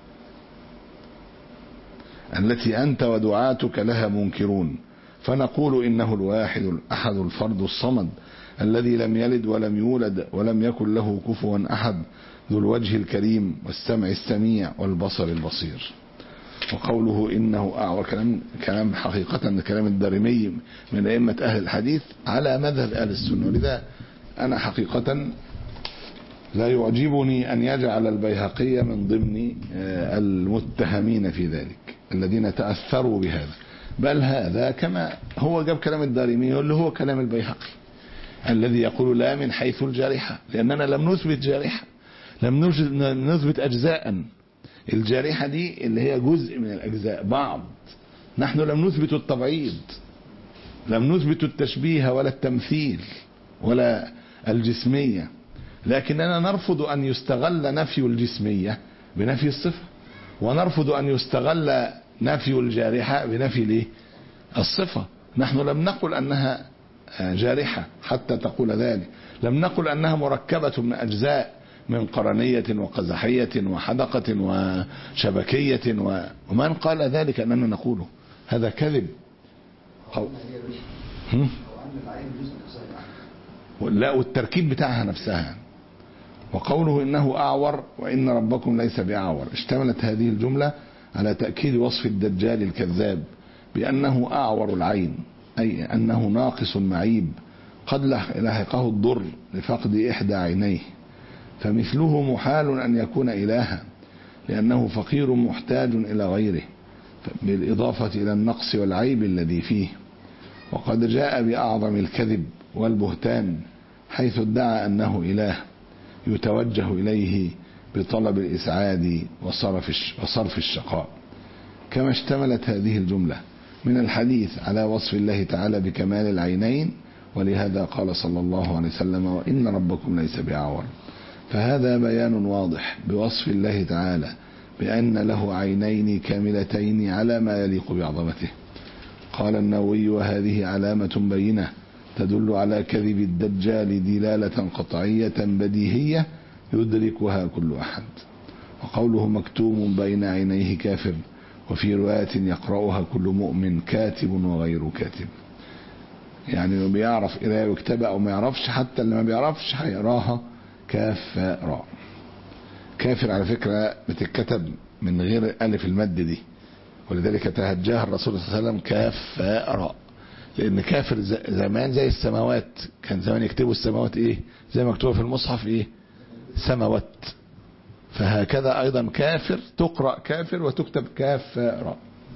التي أنت ودعاتك لها منكرون، فنقول إنه الواحد الأحد الفرد الصمد الذي لم يلد ولم يولد ولم يكن له كفوا أحد، ذو الوجه الكريم والسمع السميع والبصر البصير. وقوله إنه أعور كلام, كلام حقيقة كلام الدارمي من أئمة أهل الحديث على مذهب أهل السنة، ولذا أنا حقيقة لا يعجبني أن يجعل البيهقي من ضمن المتهمين في ذلك الذين تأثروا بهذا، بل هذا كما هو جاب كلام الدارمي اللي هو كلام البيهقي الذي يقول لا من حيث الجارحة، لأننا لم نثبت جارحة، لم نثبت أجزاء. الجارحة دي اللي هي جزء من الأجزاء بعض، نحن لم نثبت التبعيض، لم نثبت التشبيه ولا التمثيل ولا الجسمية، لكننا نرفض أن يستغل نفي الجسمية بنفي الصفة، ونرفض أن يستغل نفي الجارحة بنفي ليه الصفة. نحن لم نقل أنها جارحة حتى تقول ذلك، لم نقل أنها مركبة من أجزاء من قرنية وقزحية وحدقة وشبكية، ومن قال ذلك أننا نقوله هذا كذب. لا، والتركيب بتاعها نفسها. وقوله إنه أعور وإن ربكم ليس بأعور، اشتملت هذه الجملة على تأكيد وصف الدجال الكذاب بأنه أعور العين، أي أنه ناقص معيب قد لحقه الضر لفقد إحدى عينيه، فمثله محال أن يكون إلها لأنه فقير محتاج إلى غيره، بالإضافة إلى النقص والعيب الذي فيه. وقد جاء بأعظم الكذب والبهتان حيث ادعى أنه إله يتوجه إليه بطلب الإسعاد وصرف وصرف الشقاء، كما اشتملت هذه الجملة من الحديث على وصف الله تعالى بكمال العينين، ولهذا قال صلى الله عليه وسلم: وإن ربكم ليس بأعور. فهذا بيان واضح بوصف الله تعالى بأن له عينين كاملتين على ما يليق بعظمته. قال النووي: وهذه علامة بينة تدل على كذب الدجال دلالة قطعية بديهية يدركها كل أحد. وقوله مكتوم بين عينيه كافر، وفي رواية يقرأها كل مؤمن كاتب وغير كاتب، يعني بيعرف قراءة وكتابة أو ما يعرفش، حتى اللي ما بيعرفش هيقراها كاف راء. كافر على فكرة بتتكتب من غير ألف المد دي، ولذلك تهجاها الرسول صلى الله عليه وسلم كاف راء، لأن كافر زمان زي السماوات، كان زمان يكتبوا السماوات إيه زي ما مكتوبة في المصحف إيه سماوات، فهكذا أيضا كافر تقرأ كافر وتكتب كاف راء.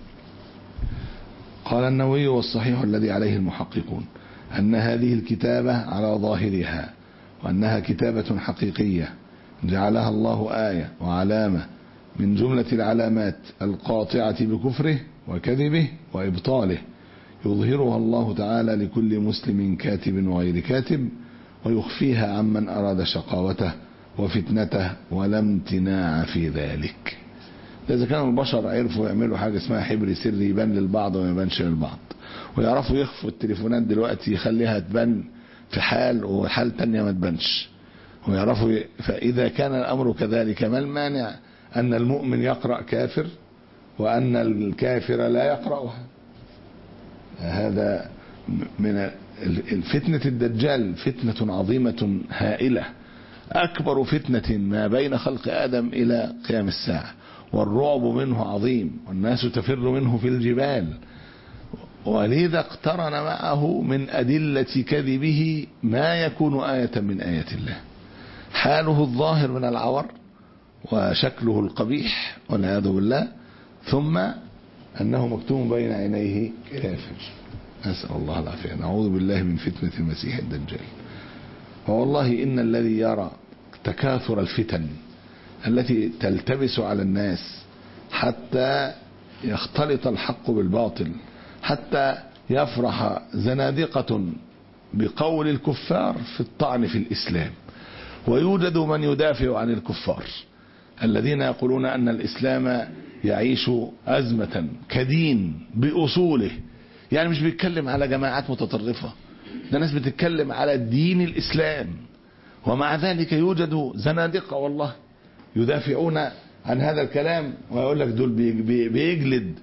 قال النووي: والصحيح الذي عليه المحققون أن هذه الكتابة على ظاهرها، وأنها كتابة حقيقية جعلها الله آية وعلامة من جملة العلامات القاطعة بكفره وكذبه وإبطاله، يظهرها الله تعالى لكل مسلم كاتب وغير كاتب، ويخفيها عمن أراد شقاوته وفتنته ولا امتناع في ذلك. إذا كانوا البشر عرفوا يعملوا حاجة اسمها حبر سري يبان للبعض وما يبانش للبعض، ويعرفوا يخفوا التليفونات دلوقتي يخليها تبان في حال وحال تانية ما تبانش، ويعرفوا ي... فإذا كان الأمر كذلك ما المانع أن المؤمن يقرأ كافر وأن الكافر لا يقرأها؟ هذا من الفتنة الدجال فتنة عظيمة هائلة، أكبر فتنة ما بين خلق آدم إلى قيام الساعة، والرعب منه عظيم، والناس تفر منه في الجبال، ولذا اقترن معه من أدلة كذبه ما يكون آية من آيات الله، حاله الظاهر من العور وشكله القبيح والعياذ بالله، ثم أنه مكتوم بين عينيه كافر. نسأل الله العافية، نعوذ بالله من فتنة المسيح الدجال. فوالله إن الذي يرى تكاثر الفتن التي تلتبس على الناس حتى يختلط الحق بالباطل، حتى يفرح زنادقة بقول الكفار في الطعن في الإسلام، ويوجد من يدافع عن الكفار الذين يقولون أن الإسلام يعيش أزمة كدين بأصوله، يعني مش بيتكلم على جماعات متطرفة، ده ناس بتتكلم على دين الإسلام، ومع ذلك يوجد زنادقة والله يدافعون عن هذا الكلام، ويقول لك دول بيجلد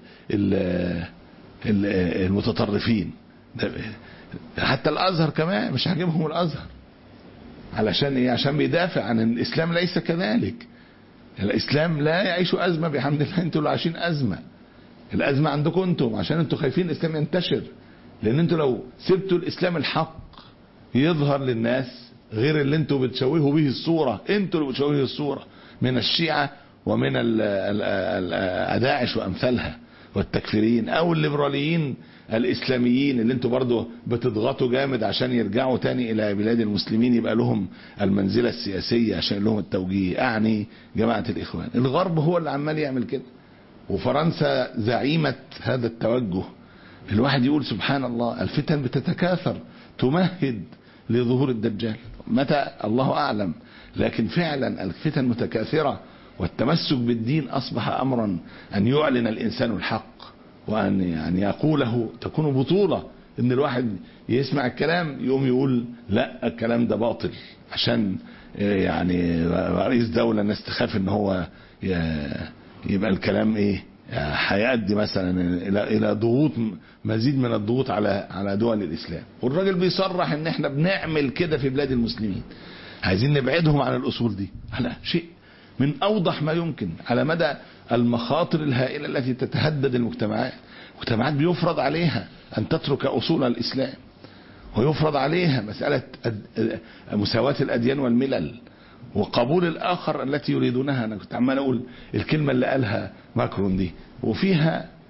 المتطرفين. حتى الأزهر كمان مش عاجبهم الأزهر، علشان ايه؟ عشان بيدافع عن الإسلام ليس كذلك. الإسلام لا يعيش أزمة بحمد الله، انتوا اللي عايشين أزمة. الأزمة عندكم انتم، عشان انتوا خايفين الإسلام ينتشر، لأن انتوا لو سبتوا الإسلام الحق يظهر للناس غير اللي انتوا بتشوهوا به الصورة، انتوا اللي بتشوهوا الصورة من الشيعة ومن الأداعش وأمثالها والتكفيرين، أو الليبراليين الإسلاميين اللي انتوا برضو بتضغطوا جامد عشان يرجعوا تاني إلى بلاد المسلمين، يبقى لهم المنزلة السياسية عشان لهم التوجيه، أعني جماعة الإخوان. الغرب هو اللي عمال يعمل كده، وفرنسا زعيمة هذا التوجه. الواحد يقول سبحان الله، الفتن بتتكاثر تمهد لظهور الدجال، متى الله أعلم، لكن فعلا الفتن متكاثرة، والتمسك بالدين أصبح أمرا أن يعلن الإنسان الحق وأن يعني يقوله تكون بطولة، إن الواحد يسمع الكلام يقوم يقول لا الكلام ده باطل، عشان يعني رئيس دولة الناس تخاف إن هو يبقى الكلام إيه هيؤدي مثلا إلى إلى ضغوط، مزيد من الضغوط على على دول الإسلام. والراجل بيصرح إن إحنا بنعمل كده في بلاد المسلمين، عايزين نبعدهم عن الأصول دي، على شيء من أوضح ما يمكن على مدى المخاطر الهائلة التي تتهدد المجتمعات. المجتمعات بيفرض عليها أن تترك أصول الإسلام، ويفرض عليها مسألة مساواة الأديان والملل وقبول الآخر التي يريدونها. أنا كنت عمال أقول الكلمة اللي قالها ماكرون دي، وفيها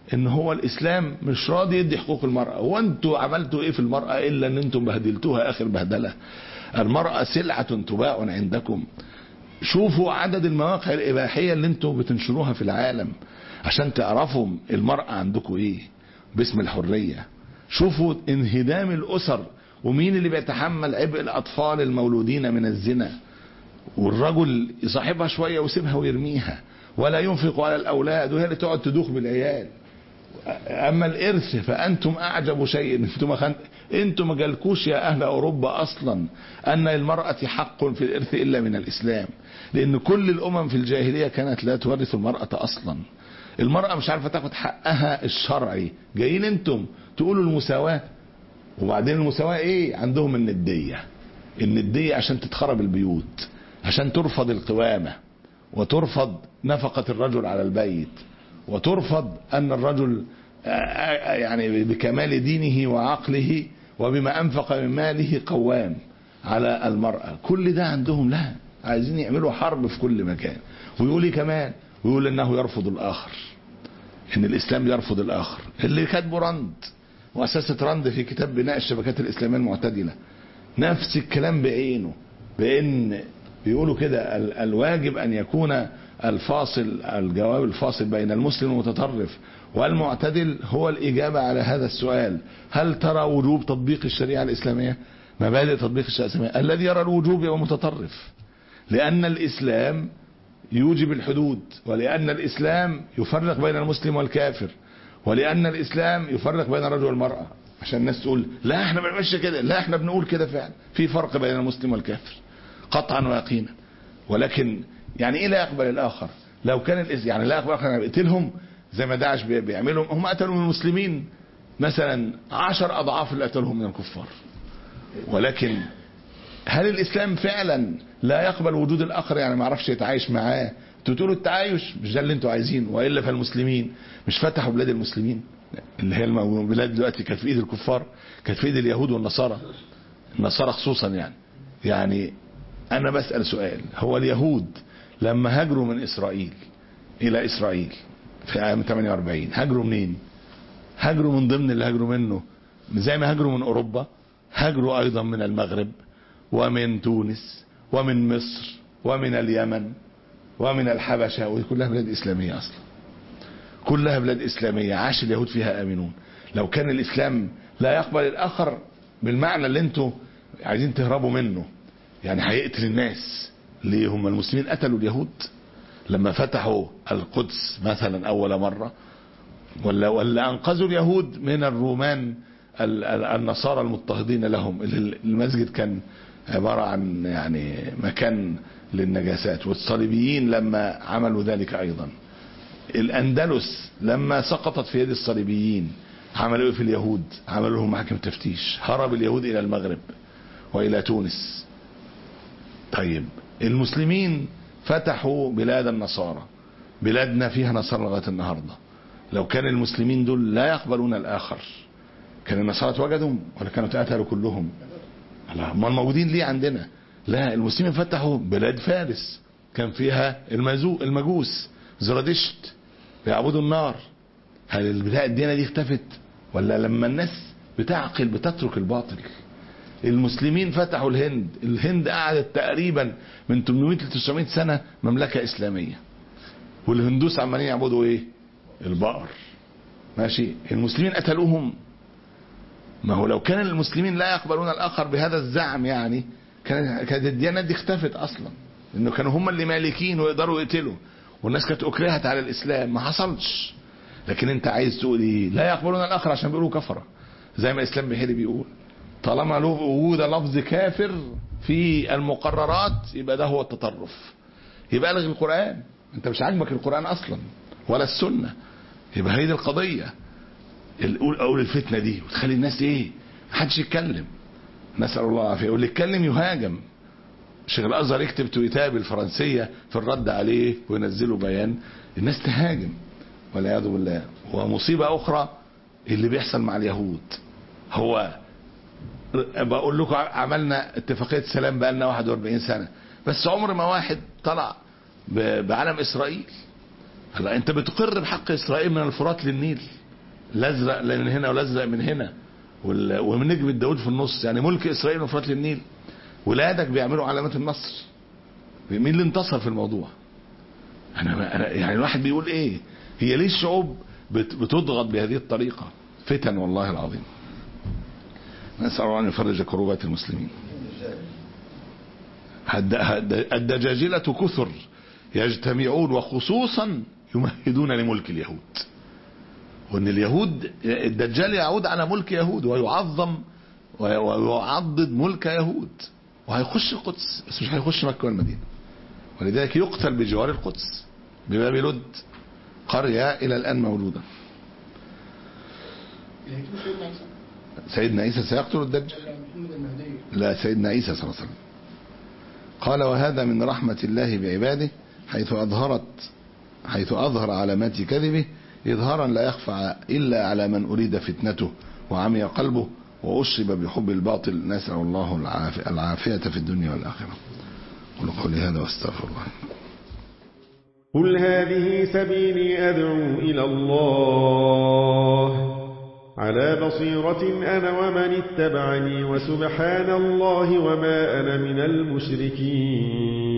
ان هو الاسلام مش راضي يدي حقوق المرأة. وانتوا عملتوا ايه في المرأة الا ان انتم بهدلتوها اخر بهدلة. المرأة سلعة تباع عندكم. شوفوا عدد المواقع الاباحية اللي انتم بتنشروها في العالم عشان تعرفوا المرأة عندكم ايه باسم الحرية. شوفوا انهدام الاسر، ومين اللي بيتحمل عبء الاطفال المولودين من الزنا، والرجل يصاحبها شوية ويسيبها ويرميها ولا ينفق على الاولاد، وهي اللي تقعد تدوخ بالعيال. اما الارث فانتم اعجب شيء. انتم خن... انتم ما جالكوش يا اهل اوروبا اصلا ان للمرأة حق في الارث الا من الاسلام، لان كل الامم في الجاهلية كانت لا تورث المرأة اصلا. المرأة مش عارفة تاخد حقها الشرعي، جايين انتم تقولوا المساواة. وبعدين المساواة ايه عندهم؟ الندية. الندية عشان تتخرب البيوت، عشان ترفض القوامة، وترفض نفقة الرجل على البيت، وترفض ان الرجل يعني بكمال دينه وعقله وبما انفق من ماله قوام على المرأة. كل ده عندهم لا، عايزين يعملوا حرب في كل مكان. ويقول لي كمان، ويقول انه يرفض الاخر، ان الاسلام يرفض الاخر. اللي كاتبه رند، مؤسسة رند في كتاب بناء الشبكات الاسلامية المعتدلة، نفس الكلام بعينه، بان بيقولوا كده الواجب ان يكون الفاصل، الجواب الفاصل بين المسلم المتطرف والمعتدل هو الإجابة على هذا السؤال: هل ترى وجوب تطبيق الشريعة الإسلامية؟ مبادئ تطبيق الشريعة الإسلامية. الذي يرى الوجوب هو متطرف، لأن الإسلام يوجب الحدود، ولأن الإسلام يفرق بين المسلم والكافر، ولأن الإسلام يفرق بين الرجل والمرأة. عشان الناس تقول لا احنا ما بنمشي كده، لا احنا بنقول كده فعلا، في فرق بين المسلم والكافر قطعا ويقينا. ولكن يعني ايه لا يقبل الاخر؟ لو كان يعني لا يقبل الاخر انا بقتلهم زي ما داعش بيعملهم. هم قتلوا من المسلمين مثلا عشر اضعاف اللي قتلهم من الكفار. ولكن هل الاسلام فعلا لا يقبل وجود الاخر؟ يعني ما يعرفش يتعايش معاه؟ انتوا تقولوا التعايش مش ده اللي انتوا عايزينه، والا فالمسلمين مش فتحوا بلاد المسلمين اللي هي البلاد دلوقتي كانت في ايد الكفار، كانت في ايد اليهود والنصارى، النصارى خصوصا. يعني يعني انا بسأل سؤال: هو اليهود لما هاجروا من اسرائيل الى اسرائيل في عام ثمانية وأربعين هاجروا منين؟ هاجروا من ضمن اللي هاجروا منه، زي ما هاجروا من اوروبا، هاجروا ايضا من المغرب ومن تونس ومن مصر ومن اليمن ومن الحبشة، ودي كلها بلاد اسلامية اصلا، كلها بلاد اسلامية عاش اليهود فيها امنون. لو كان الاسلام لا يقبل الاخر بالمعنى اللي انتوا عايزين تهربوا منه، يعني هيقتل الناس ليه؟ هم المسلمين قتلوا اليهود لما فتحوا القدس مثلا اول مرة؟ ولا ولا انقذوا اليهود من الرومان النصارى المضطهدين لهم؟ المسجد كان عبارة عن يعني مكان للنجاسات. والصليبيين لما عملوا ذلك ايضا. الاندلس لما سقطت في يد الصليبيين عملوا ايه في اليهود؟ عملوا لهم محاكم تفتيش، هرب اليهود الى المغرب والى تونس. طيب المسلمين فتحوا بلاد النصارى، بلادنا فيها نصارى لغايه النهارده. لو كان المسلمين دول لا يقبلون الاخر، كان النصارى اتوجدوا ولا كانوا اتقتلوا كلهم؟ لا، هم موجودين ليه عندنا؟ لا، المسلمين فتحوا بلاد فارس كان فيها المجوس زرادشت بيعبدوا النار. هل البلاد الدينه دي اختفت؟ ولا لما الناس بتعقل بتترك الباطل؟ المسلمين فتحوا الهند، الهند قعدت تقريبا من ثمانمائة ل تسعمائة سنة مملكة اسلامية، والهندوس عمالين يعبدوا ايه؟ البقر. ماشي، المسلمين قتلوهم. ما هو لو كان المسلمين لا يقبلون الاخر بهذا الزعم يعني كانت الديانات دي اختفت اصلا، انه كانوا هم اللي مالكين ويقدروا يقتلوا، والناس كانت اكرهت على الاسلام. ما حصلش. لكن انت عايز تقول ايه؟ لا يقبلون الاخر عشان بيقولوا كفره، زي ما الاسلام بحيري بيقول طالما له وجود لفظ كافر في المقررات يبقى ده هو التطرف، يبقى الغي القرآن. انت مش عاجبك القرآن اصلا ولا السنة، يبقى هي دي القضية. اقول الفتنة دي وتخلي الناس ايه؟ محدش يتكلم، نسأل الله العافية. واللي يتكلم يهاجم. شيخ الازهر يكتب تويتاب الفرنسية في الرد عليه وينزلوا بيان، الناس تهاجم والعياذ بالله. ومصيبة اخرى اللي بيحصل مع اليهود. هو بقول لكم عملنا اتفاقية سلام بقالنا واحد وأربعين سنة، بس عمر ما واحد طلع بعلم اسرائيل. هلا انت بتقر بحق اسرائيل من الفرات للنيل، الازرق من هنا والازرق من هنا ونجم داود في النص، يعني ملك اسرائيل وفرات للنيل. ولادك بيعملوا علامات النصر. مين اللي انتصر في الموضوع؟ انا انا يعني الواحد بيقول ايه؟ هي ليه الشعوب بتضغط بهذه الطريقه؟ فتن والله العظيم. نسال الله ان يفرج كروبات المسلمين. الدجاجلة كثر يجتمعون وخصوصا يمهدون لملك اليهود، وان اليهود الدجال يعود على ملك يهود ويعظم ويعضد ملك يهود، وهيخش القدس بس مش هيخش مكة والمدينة، ولذلك يقتل بجوار القدس بباب لد، قرية الى الان مولودة. سيدنا عيسى سيقتل الدجال؟ لا، سيدنا عيسى صلى الله عليه وسلم قال: وهذا من رحمة الله بعباده حيث أظهرت حيث أظهر علامات كذبه إظهارا لا يخفى إلا على من أريد فتنته وعمي قلبه وأشرب بحب الباطل. نسأل الله العافية في الدنيا والآخرة. قل قولي هذا واستغفر الله. قل هذه سبيلي أدعو إلى الله على بصيرة أنا ومن اتبعني وسبحان الله وما أنا من المشركين.